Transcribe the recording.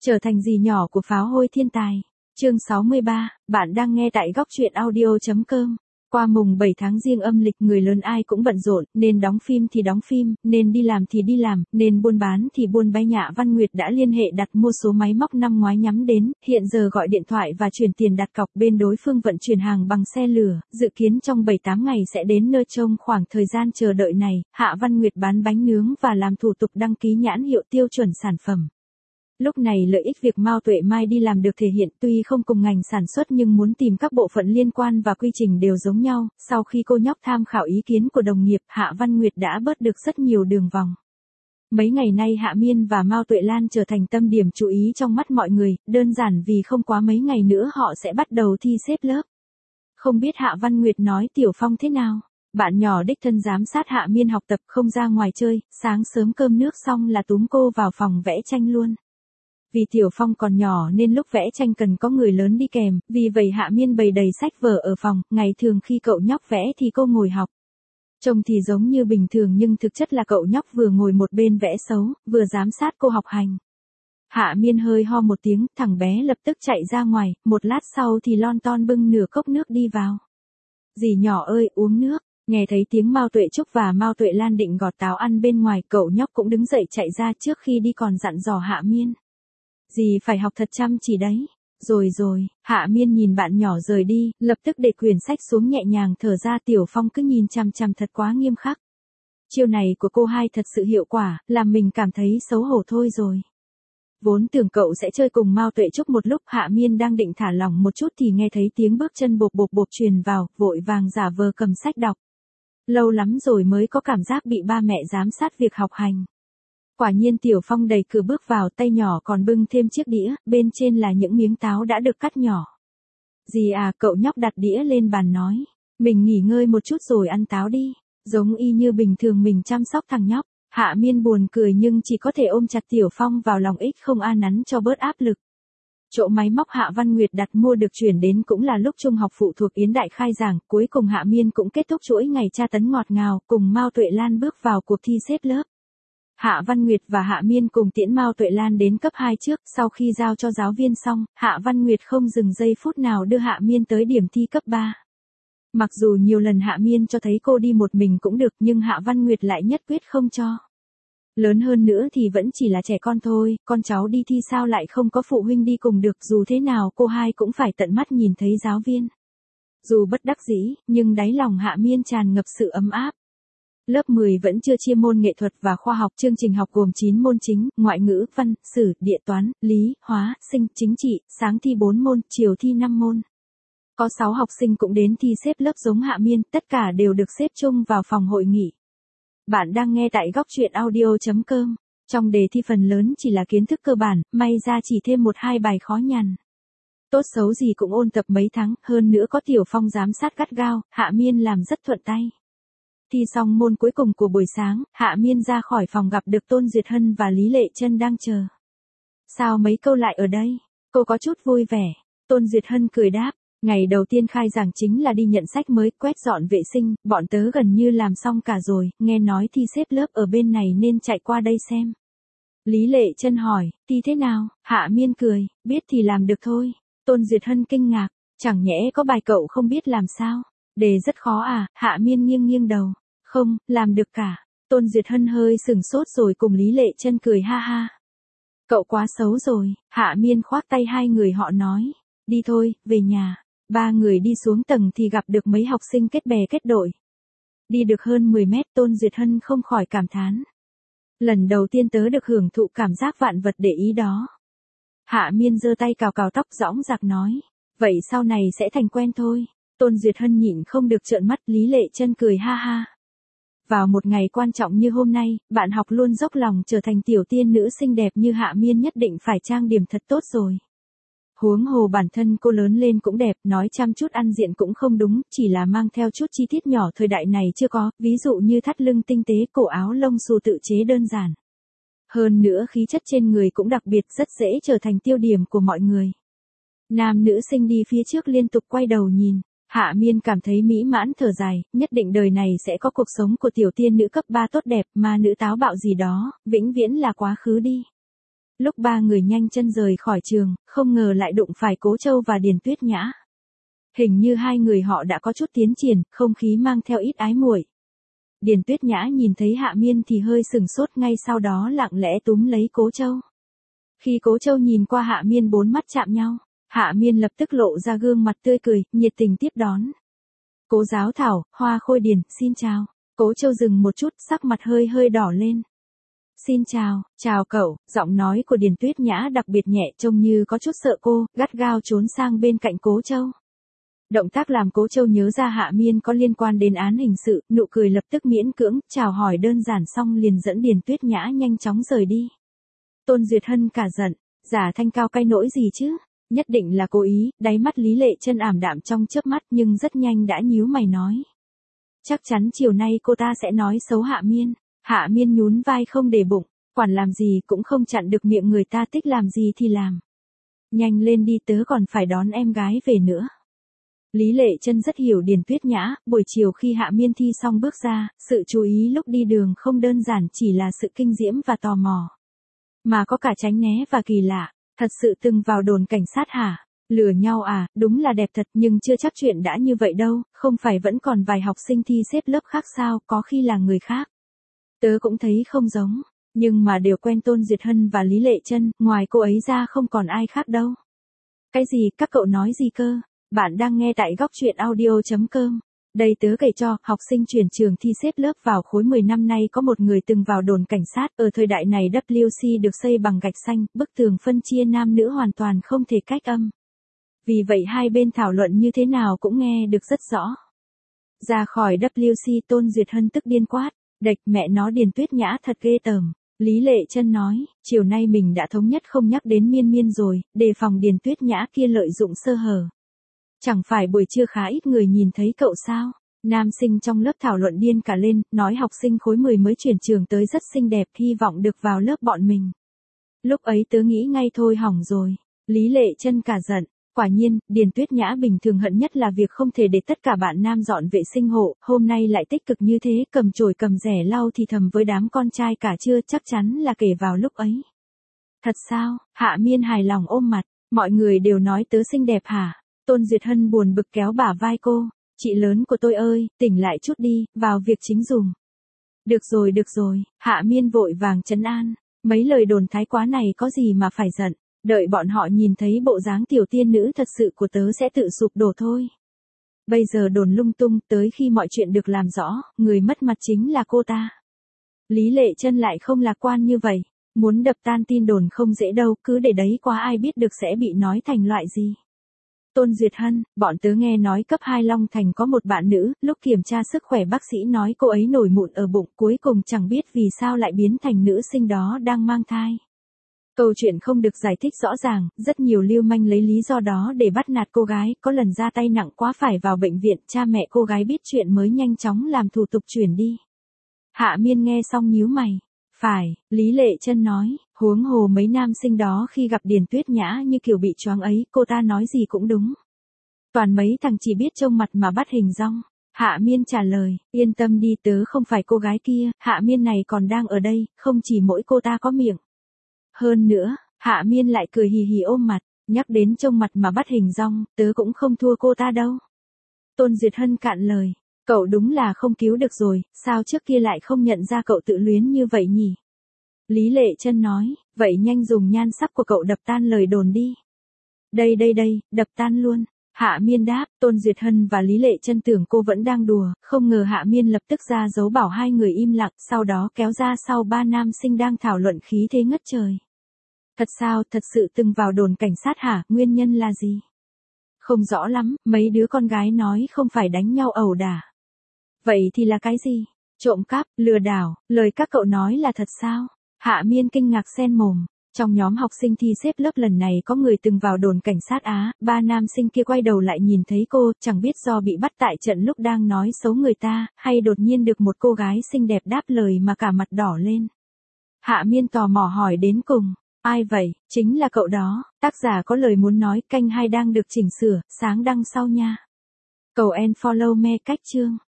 Trở thành dì nhỏ của pháo hôi thiên tài. Chương 63, bạn đang nghe tại góc truyện audio.com. Qua mùng 7 tháng Giêng âm lịch, người lớn ai cũng bận rộn, nên đóng phim thì đóng phim, nên đi làm thì đi làm, nên buôn bán thì buôn bay. Hạ Văn Nguyệt đã liên hệ đặt mua số máy móc năm ngoái nhắm đến, hiện giờ gọi điện thoại và chuyển tiền đặt cọc, bên đối phương vận chuyển hàng bằng xe lửa, dự kiến trong 7-8 ngày sẽ đến nơi. Trong khoảng thời gian chờ đợi này, Hạ Văn Nguyệt bán bánh nướng và làm thủ tục đăng ký nhãn hiệu tiêu chuẩn sản phẩm. Lúc này lợi ích việc Mao Tuệ Mai đi làm được thể hiện, tuy không cùng ngành sản xuất nhưng muốn tìm các bộ phận liên quan và quy trình đều giống nhau. Sau khi cô nhóc tham khảo ý kiến của đồng nghiệp, Hạ Văn Nguyệt đã bớt được rất nhiều đường vòng. Mấy ngày nay Hạ Miên và Mao Tuệ Lan trở thành tâm điểm chú ý trong mắt mọi người, đơn giản vì không quá mấy ngày nữa họ sẽ bắt đầu thi xếp lớp. Không biết Hạ Văn Nguyệt nói Tiểu Phong thế nào? Bạn nhỏ đích thân giám sát Hạ Miên học tập, không ra ngoài chơi, sáng sớm cơm nước xong là túm cô vào phòng vẽ tranh luôn. Vì Tiểu Phong còn nhỏ nên lúc vẽ tranh cần có người lớn đi kèm, vì vậy Hạ Miên bày đầy sách vở ở phòng, ngày thường khi cậu nhóc vẽ thì cô ngồi học. Trông thì giống như bình thường nhưng thực chất là cậu nhóc vừa ngồi một bên vẽ xấu, vừa giám sát cô học hành. Hạ Miên hơi ho một tiếng, thằng bé lập tức chạy ra ngoài, một lát sau thì lon ton bưng nửa cốc nước đi vào. Dì nhỏ ơi, uống nước. Nghe thấy tiếng Mao Tuệ Trúc và Mao Tuệ Lan định gọt táo ăn bên ngoài, cậu nhóc cũng đứng dậy chạy ra, trước khi đi còn dặn dò Hạ Miên. Dì phải học thật chăm chỉ đấy. Rồi, Hạ Miên nhìn bạn nhỏ rời đi, lập tức để quyển sách xuống nhẹ nhàng thở ra. Tiểu Phong cứ nhìn chằm chằm thật quá nghiêm khắc. Chiêu này của cô hai thật sự hiệu quả, làm mình cảm thấy xấu hổ thôi rồi. Vốn tưởng cậu sẽ chơi cùng Mao Tuệ Trúc một lúc, Hạ Miên đang định thả lỏng một chút thì nghe thấy tiếng bước chân bộp bộp bộp truyền vào, vội vàng giả vờ cầm sách đọc. Lâu lắm rồi mới có cảm giác bị ba mẹ giám sát việc học hành. Quả nhiên Tiểu Phong đẩy cửa bước vào, tay nhỏ còn bưng thêm chiếc đĩa, bên trên là những miếng táo đã được cắt nhỏ. Dì à, cậu nhóc đặt đĩa lên bàn nói, mình nghỉ ngơi một chút rồi ăn táo đi, giống y như bình thường mình chăm sóc thằng nhóc. Hạ Miên buồn cười nhưng chỉ có thể ôm chặt Tiểu Phong vào lòng, ít không a nắn cho bớt áp lực. Chỗ máy móc Hạ Văn Nguyệt đặt mua được chuyển đến cũng là lúc trung học phụ thuộc Yến Đại khai giảng, cuối cùng Hạ Miên cũng kết thúc chuỗi ngày tra tấn ngọt ngào, cùng Mao Tuệ Lan bước vào cuộc thi xếp lớp. Hạ Văn Nguyệt và Hạ Miên cùng tiễn Mao Tuệ Lan đến cấp 2 trước, sau khi giao cho giáo viên xong, Hạ Văn Nguyệt không dừng giây phút nào đưa Hạ Miên tới điểm thi cấp 3. Mặc dù nhiều lần Hạ Miên cho thấy cô đi một mình cũng được, nhưng Hạ Văn Nguyệt lại nhất quyết không cho. Lớn hơn nữa thì vẫn chỉ là trẻ con thôi, con cháu đi thi sao lại không có phụ huynh đi cùng được, dù thế nào cô hai cũng phải tận mắt nhìn thấy giáo viên. Dù bất đắc dĩ, nhưng đáy lòng Hạ Miên tràn ngập sự ấm áp. Lớp 10 vẫn chưa chia môn nghệ thuật và khoa học, chương trình học gồm 9 môn chính, ngoại ngữ, văn, sử, địa toán, lý, hóa, sinh, chính trị, sáng thi 4 môn, chiều thi 5 môn. Có 6 học sinh cũng đến thi xếp lớp giống Hạ Miên, tất cả đều được xếp chung vào phòng hội nghị. Bạn đang nghe tại góc truyện audio.com. Trong đề thi phần lớn chỉ là kiến thức cơ bản, may ra chỉ thêm 1-2 bài khó nhằn. Tốt xấu gì cũng ôn tập mấy tháng, hơn nữa có Tiểu Phong giám sát gắt gao, Hạ Miên làm rất thuận tay. Thi xong môn cuối cùng của buổi sáng, Hạ Miên ra khỏi phòng gặp được Tôn Duyệt Hân và Lý Lệ Trân đang chờ. Sao mấy câu lại ở đây? Cô có chút vui vẻ. Tôn Duyệt Hân cười đáp, ngày đầu tiên khai giảng chính là đi nhận sách mới, quét dọn vệ sinh, bọn tớ gần như làm xong cả rồi, nghe nói thi xếp lớp ở bên này nên chạy qua đây xem. Lý Lệ Trân hỏi, thi thế nào? Hạ Miên cười, biết thì làm được thôi. Tôn Duyệt Hân kinh ngạc, chẳng nhẽ có bài cậu không biết làm sao? Đề rất khó à? Hạ Miên nghiêng nghiêng đầu. Không, làm được cả. Tôn Duyệt Hân hơi sửng sốt rồi cùng Lý Lệ Trân cười ha ha. Cậu quá xấu rồi. Hạ Miên khoác tay hai người họ nói, đi thôi, về nhà. Ba người đi xuống tầng thì gặp được mấy học sinh kết bè kết đội. Đi được hơn 10 mét, Tôn Duyệt Hân không khỏi cảm thán. Lần đầu tiên tớ được hưởng thụ cảm giác vạn vật để ý đó. Hạ Miên giơ tay cào cào tóc dõng dạc nói, vậy sau này sẽ thành quen thôi. Tôn Duyệt Hân nhịn không được trợn mắt, Lý Lệ Trân cười ha ha. Vào một ngày quan trọng như hôm nay, bạn học luôn dốc lòng trở thành tiểu tiên nữ xinh đẹp như Hạ Miên nhất định phải trang điểm thật tốt rồi. Huống hồ bản thân cô lớn lên cũng đẹp, nói chăm chút ăn diện cũng không đúng, chỉ là mang theo chút chi tiết nhỏ thời đại này chưa có, ví dụ như thắt lưng tinh tế, cổ áo lông xù tự chế đơn giản. Hơn nữa khí chất trên người cũng đặc biệt, rất dễ trở thành tiêu điểm của mọi người. Nam nữ sinh đi phía trước liên tục quay đầu nhìn. Hạ Miên cảm thấy mỹ mãn thở dài, nhất định đời này sẽ có cuộc sống của tiểu tiên nữ cấp 3 tốt đẹp, mà nữ táo bạo gì đó, vĩnh viễn là quá khứ đi. Lúc ba người nhanh chân rời khỏi trường, không ngờ lại đụng phải Cố Châu và Điền Tuyết Nhã. Hình như hai người họ đã có chút tiến triển, không khí mang theo ít ái muội. Điền Tuyết Nhã nhìn thấy Hạ Miên thì hơi sừng sốt, ngay sau đó lặng lẽ túm lấy Cố Châu. Khi Cố Châu nhìn qua Hạ Miên, bốn mắt chạm nhau, Hạ Miên lập tức lộ ra gương mặt tươi cười, nhiệt tình tiếp đón. Cố giáo thảo, Hoa Khôi Điền, xin chào. Cố Châu dừng một chút, sắc mặt hơi hơi đỏ lên. Xin chào cậu, giọng nói của Điền Tuyết Nhã đặc biệt nhẹ, trông như có chút sợ cô, gắt gao trốn sang bên cạnh Cố Châu. Động tác làm Cố Châu nhớ ra Hạ Miên có liên quan đến án hình sự, nụ cười lập tức miễn cưỡng, chào hỏi đơn giản xong liền dẫn Điền Tuyết Nhã nhanh chóng rời đi. Tôn Duyệt Hân cả giận, giả thanh cao cay nỗi gì chứ, nhất định là cố ý, đáy mắt Lý Lệ Chân ảm đạm trong chớp mắt nhưng rất nhanh đã nhíu mày nói. Chắc chắn chiều nay cô ta sẽ nói xấu Hạ Miên. Hạ Miên nhún vai không để bụng, quản làm gì cũng không chặn được miệng người ta, thích làm gì thì làm. Nhanh lên đi, tớ còn phải đón em gái về nữa. Lý Lệ Chân rất hiểu Điền Tuyết Nhã, buổi chiều khi Hạ Miên thi xong bước ra, sự chú ý lúc đi đường không đơn giản chỉ là sự kinh diễm và tò mò, mà có cả tránh né và kỳ lạ. Thật sự từng vào đồn cảnh sát hả? Lừa nhau à? Đúng là đẹp thật, nhưng chưa chắc chuyện đã như vậy đâu, không phải vẫn còn vài học sinh thi xếp lớp khác sao, có khi là người khác. Tớ cũng thấy không giống, nhưng mà đều quen Tôn Duyệt Hân và Lý Lệ Chân, ngoài cô ấy ra không còn ai khác đâu. Cái gì, các cậu nói gì cơ? Bạn đang nghe tại góc truyện audio.com. Đây tớ kể cho, học sinh chuyển trường thi xếp lớp vào khối 10 năm nay có một người từng vào đồn cảnh sát. Ở thời đại này WC được xây bằng gạch xanh, bức tường phân chia nam nữ hoàn toàn không thể cách âm. Vì vậy hai bên thảo luận như thế nào cũng nghe được rất rõ. Ra khỏi WC, Tôn Duyệt Hân tức điên quát. Đệch mẹ nó, Điền Tuyết Nhã thật ghê tởm. Lý Lệ Chân nói, chiều nay mình đã thống nhất không nhắc đến Miên Miên rồi, đề phòng Điền Tuyết Nhã kia lợi dụng sơ hở. Chẳng phải buổi trưa khá ít người nhìn thấy cậu sao? Nam sinh trong lớp thảo luận điên cả lên, nói học sinh khối 10 mới chuyển trường tới rất xinh đẹp, hy vọng được vào lớp bọn mình. Lúc ấy tớ nghĩ ngay thôi hỏng rồi. Lý Lệ Chân cả giận. Quả nhiên, Điền Tuyết Nhã bình thường hận nhất là việc không thể để tất cả bạn nam dọn vệ sinh hộ, hôm nay lại tích cực như thế, cầm chổi cầm rẻ lau thì thầm với đám con trai cả trưa, chắc chắn là kể vào lúc ấy. Thật sao? Hạ Miên hài lòng ôm mặt, mọi người đều nói tớ xinh đẹp hả? Tôn Duyệt Hân buồn bực kéo bả vai cô, chị lớn của tôi ơi, tỉnh lại chút đi, vào việc chính dùm. Được rồi, Hạ Miên vội vàng trấn an, mấy lời đồn thái quá này có gì mà phải giận. Đợi bọn họ nhìn thấy bộ dáng tiểu tiên nữ thật sự của tớ sẽ tự sụp đổ thôi. Bây giờ đồn lung tung, tới khi mọi chuyện được làm rõ, người mất mặt chính là cô ta. Lý Lệ Chân lại không lạc quan như vậy, muốn đập tan tin đồn không dễ đâu, cứ để đấy qua ai biết được sẽ bị nói thành loại gì. Tôn Duyệt Hân, bọn tớ nghe nói cấp 2 Long Thành có một bạn nữ, lúc kiểm tra sức khỏe bác sĩ nói cô ấy nổi mụn ở bụng, cuối cùng chẳng biết vì sao lại biến thành nữ sinh đó đang mang thai. Câu chuyện không được giải thích rõ ràng, rất nhiều lưu manh lấy lý do đó để bắt nạt cô gái, có lần ra tay nặng quá phải vào bệnh viện, cha mẹ cô gái biết chuyện mới nhanh chóng làm thủ tục chuyển đi. Hạ Miên nghe xong nhíu mày. Phải, Lý Lệ Chân nói, huống hồ mấy nam sinh đó khi gặp Điền Tuyết Nhã như kiểu bị choáng ấy, cô ta nói gì cũng đúng. Toàn mấy thằng chỉ biết trông mặt mà bắt hình dong. Hạ Miên trả lời, yên tâm đi, tớ không phải cô gái kia, Hạ Miên này còn đang ở đây, không chỉ mỗi cô ta có miệng. Hơn nữa, Hạ Miên lại cười hì hì ôm mặt, nhắc đến trông mặt mà bắt hình dong, tớ cũng không thua cô ta đâu. Tôn Duyệt Hân cạn lời, cậu đúng là không cứu được rồi, sao trước kia lại không nhận ra cậu tự luyến như vậy nhỉ? Lý Lệ Chân nói, vậy nhanh dùng nhan sắc của cậu đập tan lời đồn đi. Đây, đập tan luôn. Hạ Miên đáp, Tôn Duyệt Hân và Lý Lệ Chân tưởng cô vẫn đang đùa, không ngờ Hạ Miên lập tức ra dấu bảo hai người im lặng, sau đó kéo ra sau ba nam sinh đang thảo luận khí thế ngất trời. Thật sao, thật sự từng vào đồn cảnh sát hả, nguyên nhân là gì? Không rõ lắm, mấy đứa con gái nói không phải đánh nhau ẩu đả. Vậy thì là cái gì? Trộm cắp, lừa đảo, lời các cậu nói là thật sao? Hạ Miên kinh ngạc xen mồm. Trong nhóm học sinh thi xếp lớp lần này có người từng vào đồn cảnh sát á, ba nam sinh kia quay đầu lại nhìn thấy cô, chẳng biết do bị bắt tại trận lúc đang nói xấu người ta, hay đột nhiên được một cô gái xinh đẹp đáp lời mà cả mặt đỏ lên. Hạ Miên tò mò hỏi đến cùng, ai vậy, chính là cậu đó, tác giả có lời muốn nói, kênh 2 đang được chỉnh sửa, sáng đăng sau nha. Cầu and follow me cách chương.